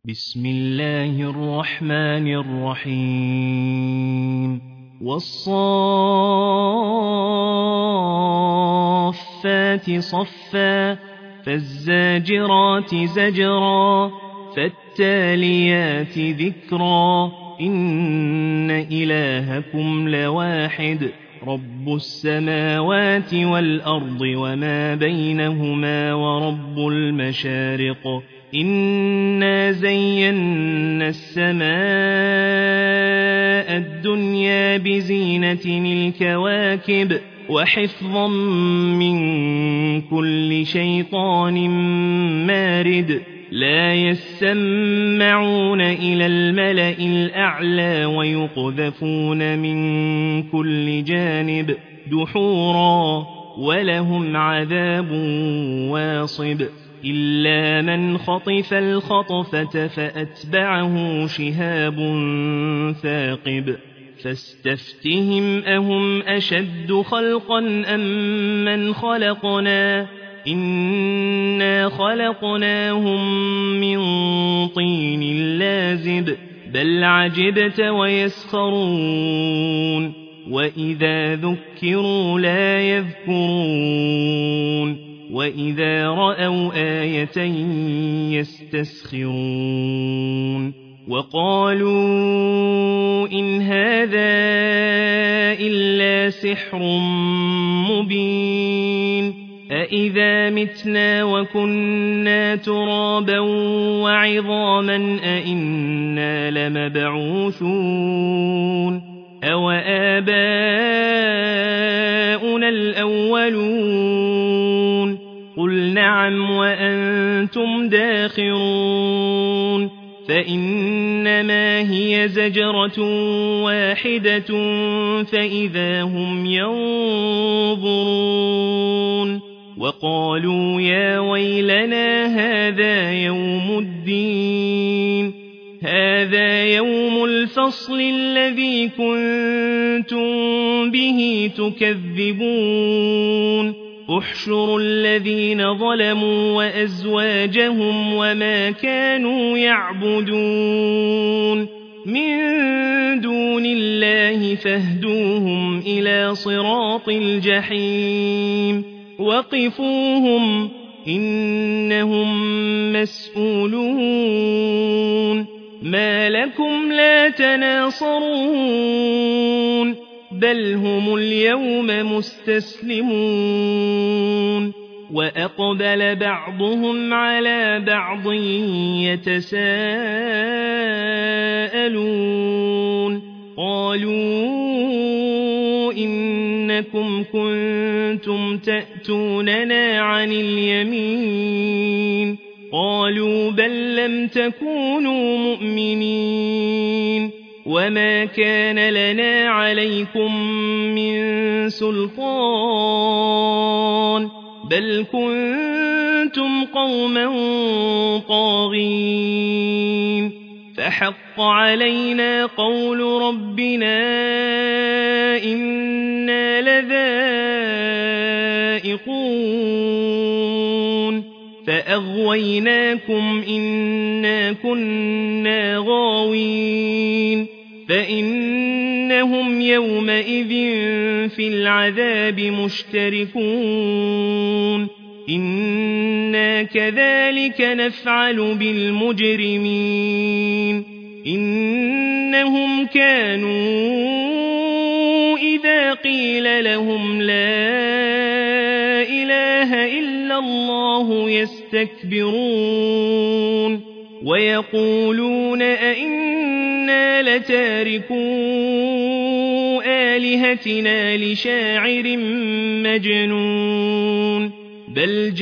بسم الله الرحمن الرحيم والصافات صفا فالزاجرات زجرا فالتاليات ذكرا إن إلهكم لواحد رب السماوات والأرض وما بينهما ورب المشارق إنا زينا السماء الدنيا بزينة الكواكب وحفظا من كل شيطان مارد لا يسمعون إلى الملأ الأعلى ويقذفون من كل جانب دحورا ولهم عذاب واصب إلا من خطف الخطفة فأتبعه شهاب ثاقب فاستفتهم أهم أشد خلقا أم من خلقنا إنا خلقناهم من طين لازب بل عجبت ويسخرون وإذا ذكروا لا يذكرون وإذا رأوا آية يستسخرون وقالوا إن هذا إلا سحر مبين أإذا متنا وكنا ترابا وعظاما أإنا لمبعوثون أو آباؤنا الأولون قل نعم وأنتم داخرون فإنما هي زجرة واحدة فإذا هم ينظرون وقالوا يا ويلنا هذا يوم الدين هذا يوم الفصل الذي كنتم به تكذبون احشروا الذين ظلموا وأزواجهم وما كانوا يعبدون من دون الله فاهدوهم إلى صراط الجحيم وقفوهم إنهم مسؤولون ما لكم لا تناصرون بل هم اليوم مستسلمون وأقبل بعضهم على بعض يتساءلون قالوا إنكم كنتم تأتوننا عن اليمين قالوا بل لم تكونوا مؤمنين وما كان لنا عليكم من سلطان بل كنتم قوما طاغين فحق علينا قول ربنا إنا لذائقون فأغويناكم إنا كنا غاوين فإنهم يومئذ في العذاب مشتركون إنا كذلك نفعل بالمجرمين إنهم كانوا إذا قيل لهم لا إله إلا الله يستكبرون ويقولون أئنا لتاركو آلهتنا لشاعر مجنون بل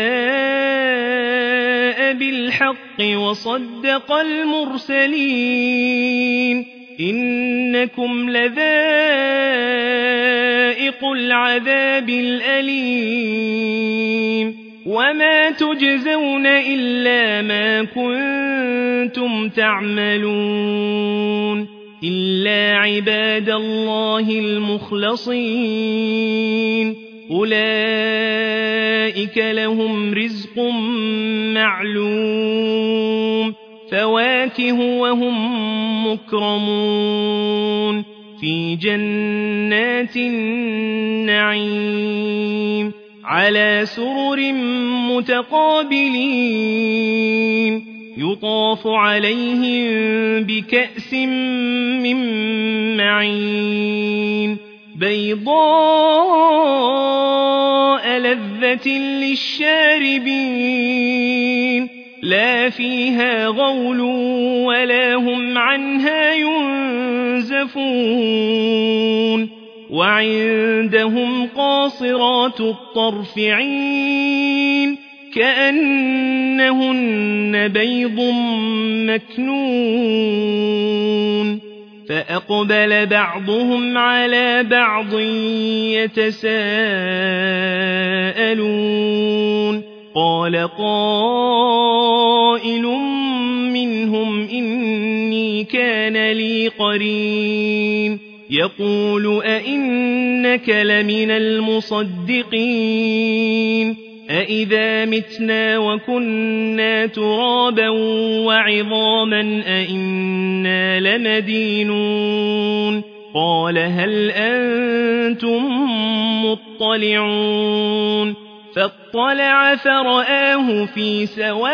جاء بالحق وصدق المرسلين إنكم لذائق العذاب الأليم وما تجزون إلا ما كنتم تعملون إلا عباد الله المخلصين أولئك لهم رزق معلوم فواكه وهم مكرمون في جنات النعيم على سرر متقابلين يطاف عليهم بكأس من معين بيضاء لذة للشاربين لا فيها غول ولا هم عنها ينزفون وعندهم قاصرات الطرف عين كأنهن بيض مكنون فأقبل بعضهم على بعض يتساءلون قال قائل منهم إني كان لي قرين يقول أئنك لمن المصدقين أئذا متنا وكنا ترابا وعظاما أئنا لمدينون قال هل أنتم مطلعون فاطلع فرآه في سواء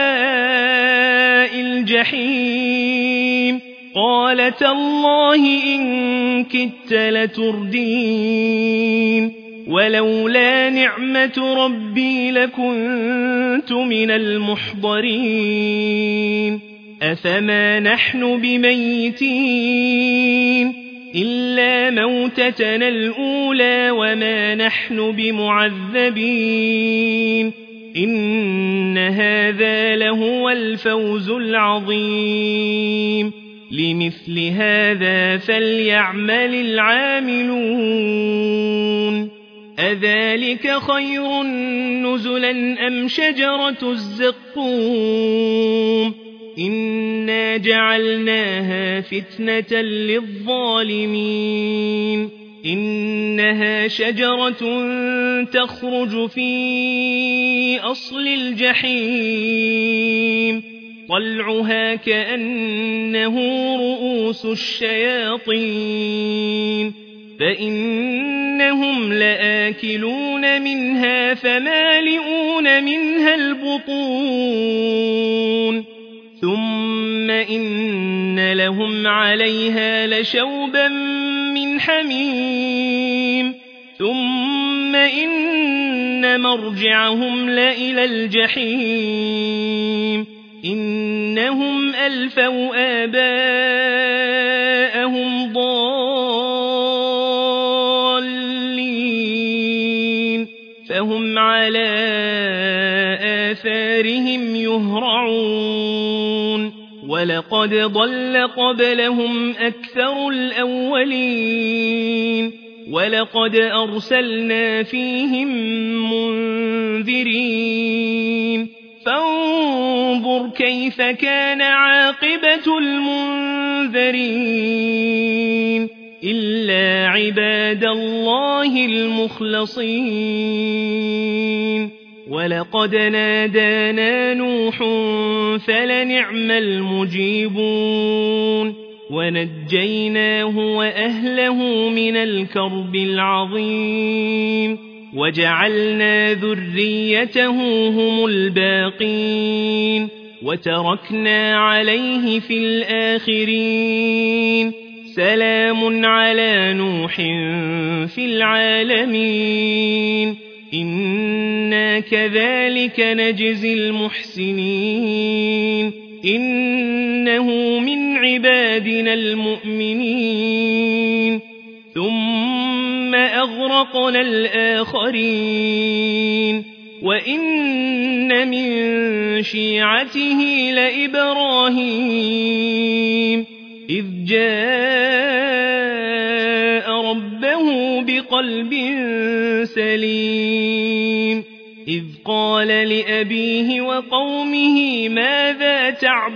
الجحيم قال تالله إن كدت لتردين ولولا نعمة ربي لكنت من المحضرين أفما نحن بميتين إلا موتتنا الأولى وما نحن بمعذبين إن هذا لهو الفوز العظيم لمثل هذا فليعمل العاملون أذلك خير نزلا أم شجرة الزقوم إنا جعلناها فتنة للظالمين إنها شجرة تخرج في أصل الجحيم طلعها كأنه رؤوس الشياطين فإنهم لآكلون منها فمالئون منها البطون ثم إن لهم عليها لشوبا من حميم ثم إن مرجعهم لإلى الجحيم إنهم ألفوا آباءهم ضالين فهم على آثارهم يهرعون ولقد ضل قبلهم أكثر الأولين ولقد أرسلنا فيهم منذرين فانظر كيف كان عاقبة المنذرين إلا عباد الله المخلصين ولقد نادانا نوح فلنعم المجيبون ونجيناه وأهله من الكرب العظيم وجعلنا ذريته هم الباقين وتركنا عليه في الآخرين سلام على نوح في العالمين إنا كذلك نجزي المحسنين إنه من عبادنا المؤمنين ثم أغرقنا الآخرين وإن من شيعته لإبراهيم إذ جاء ربه بقلب سليم إذ قال لأبيه وقومه ماذا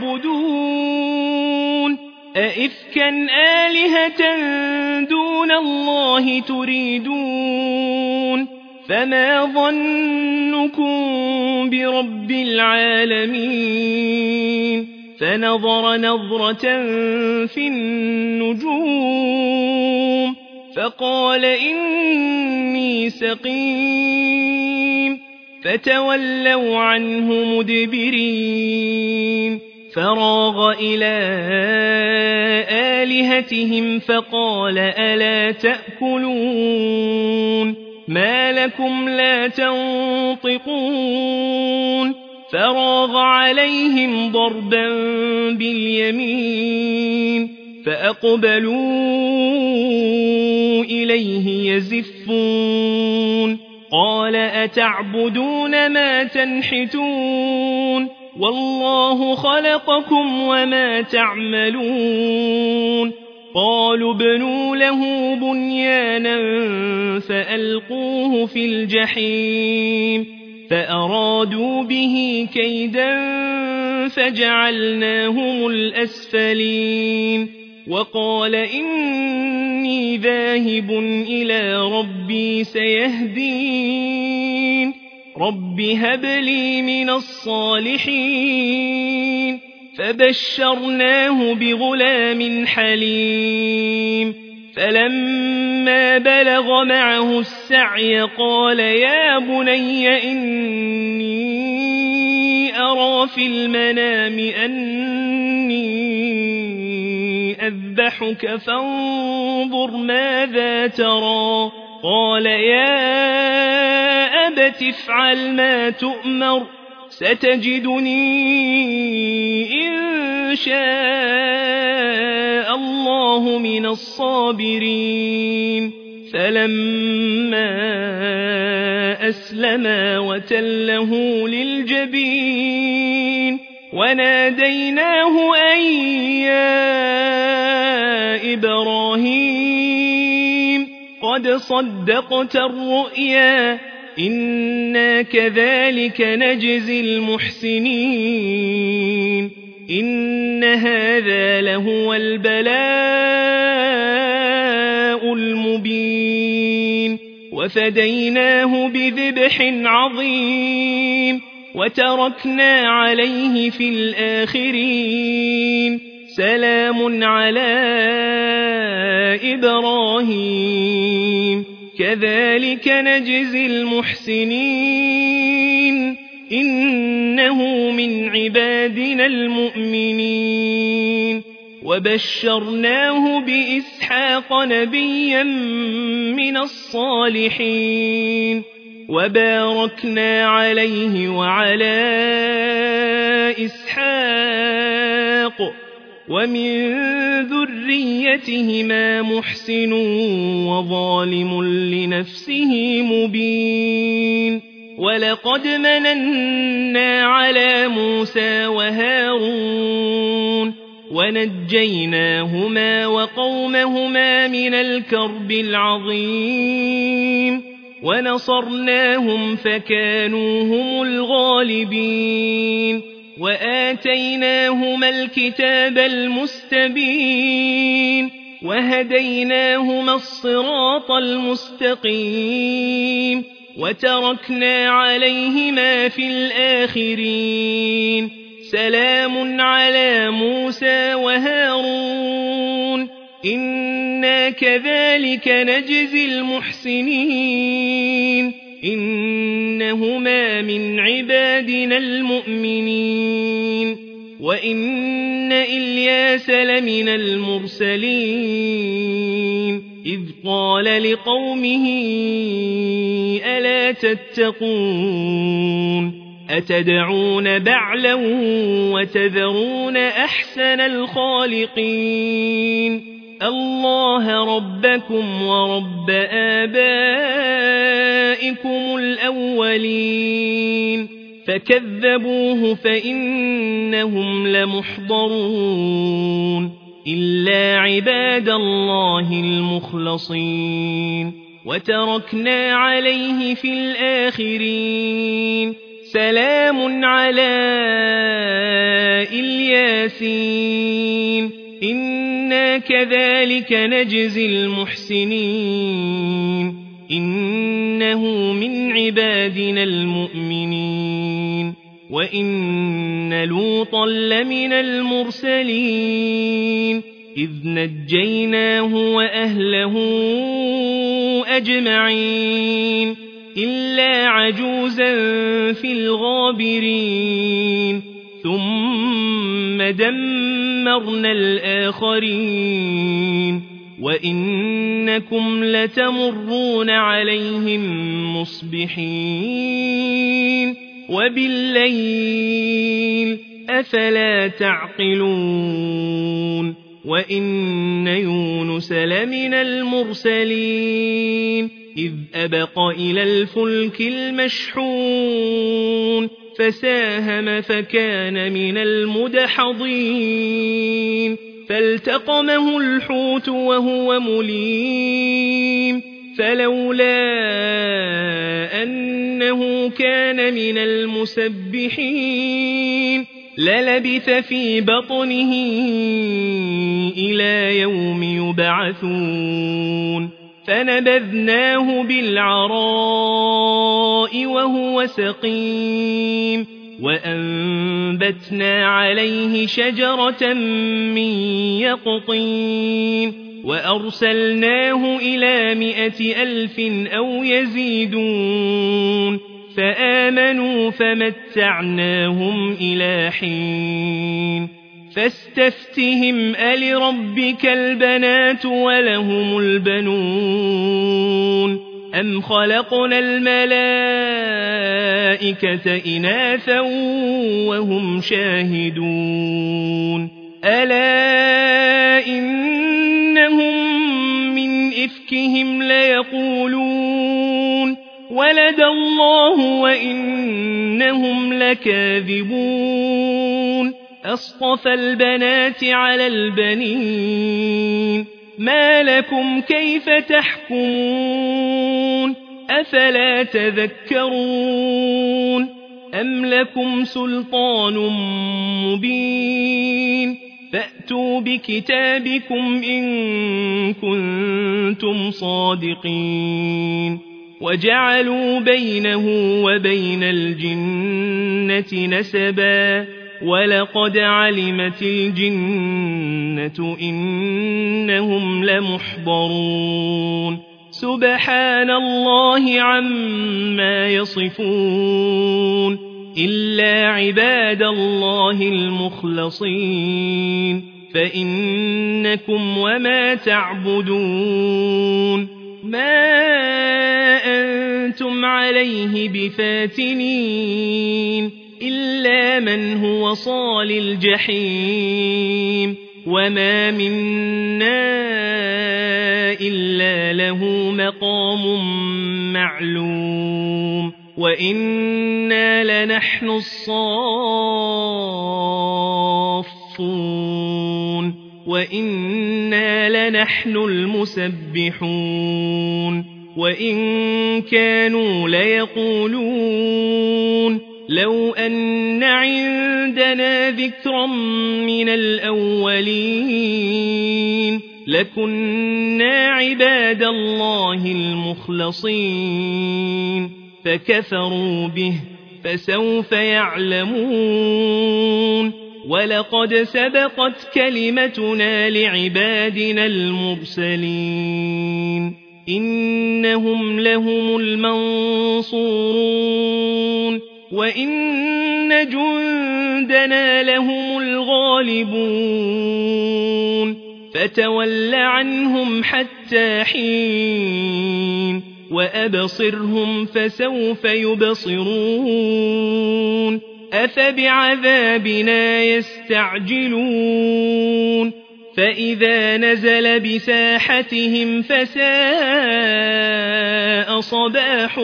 تعبدون أئفكا آلهة دون الله تريدون فما ظنكم برب العالمين فنظر نظرة في النجوم فقال إني سقيم فتولوا عنه مدبرين فراغ إلى آلهتهم فقال ألا تأكلون ما لكم لا تنطقون فراغ عليهم ضربا باليمين فأقبلوا إليه يزفون قال أتعبدون ما تنحتون والله خلقكم وما تعملون قالوا ابنوا له بنيانا فألقوه في الجحيم فأرادوا به كيدا فجعلناهم الأسفلين وقال إني ذاهب إلى ربي سيهدين رب هب لي من الصالحين فبشرناه بغلام حليم فلما بلغ معه السعي قال يا بني إني أرى في المنام أني أذبحك فانظر ماذا ترى قال يا أبت افعل ما تؤمر ستجدني إن شاء الله من الصابرين فلما أسلما وتله للجبين وناديناه أن يا إبراهيم قد صدقت الرؤيا إنا كذلك نجزي المحسنين إن هذا لهو البلاء المبين وفديناه بذبح عظيم وتركنا عليه في الآخرين سلام على إبراهيم كذلك نجزي المحسنين إنه من عبادنا المؤمنين وبشرناه بإسحاق نبيا من الصالحين وباركنا عليه وعلى إسحاق ومن ذريتهما محسن وظالم لنفسه مبين ولقد مننا على موسى وهارون ونجيناهما وقومهما من الكرب العظيم ونصرناهم فكانوا هم الغالبين وآتيناهما الكتاب المستبين وهديناهما الصراط المستقيم وتركنا عليهما في الآخرين سلام على موسى وهارون إنا كذلك نجزي المحسنين إنهما من عبادنا المؤمنين وإن إلياس لمن المرسلين إذ قال لقومه ألا تتقون أتدعون بعلا وتذرون أحسن الخالقين الله ربكم ورب آبائكم الأولين فكذبوه فإنهم لمحضرون إلا عباد الله المخلصين وتركنا عليه في الآخرين سلام على الياسين إنا كذلك نجزي المحسنين إنه من عبادنا المؤمنين وإن لوطا لمن المرسلين إذ نجيناه وأهله أجمعين إلا عجوزا في الغابرين ثم دمرنا الآخرين وإنكم لتمرون عليهم مصبحين وبالليل أفلا تعقلون وإن يونس لمن المرسلين إذ أبق إلى الفلك المشحون فساهم فكان من المدحضين فالتقمه الحوت وهو مليم فلولا أنه كان من المسبحين للبث في بطنه إلى يوم يبعثون فنبذناه بالعراء وهو سقيم وأنبتنا عليه شجرة من يقطين وأرسلناه إلى 100,000 أو يزيدون فآمنوا فمتعناهم إلى حين فاستفتهم ألربك البنات ولهم البنون أم خلقنا الملائكة إناثا وهم شاهدون ألا إنهم من إفكهم ليقولون ولد الله وإنهم لكاذبون أصطفى البنات على البنين ما لكم كيف تحكمون أفلا تذكرون أم لكم سلطان مبين فأتوا بكتابكم إن كنتم صادقين وجعلوا بينه وبين الجنة نسبا ولقد علمت الجنة إنهم لمحضرون سبحان الله عما يصفون إلا عباد الله المخلصين فإنكم وما تعبدون ما أنتم عليه بفاتنين إلا من هو صال الجحيم وما منا إلا له مقام معلوم وإنا لنحن الصافون وإنا لنحن المسبحون وإن كانوا ليقولون لو أن عندنا ذكرا من الأولين لكنا عباد الله المخلصين فكفروا به فسوف يعلمون ولقد سبقت كلمتنا لعبادنا المرسلين إنهم لهم المنصورون وإن جندنا لهم الغالبون فتول عنهم حتى حين وأبصرهم فسوف يبصرون أفبعذابنا يستعجلون فإذا نزل بساحتهم فساء صباح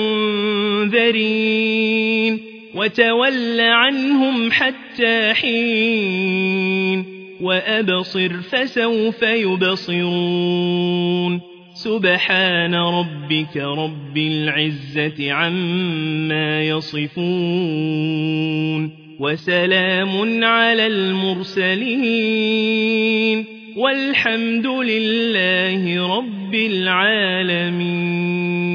المنذرين وتول عنهم حتى حين وأبصر فسوف يبصرون سبحان ربك رب العزة عما يصفون وسلام على المرسلين والحمد لله رب العالمين.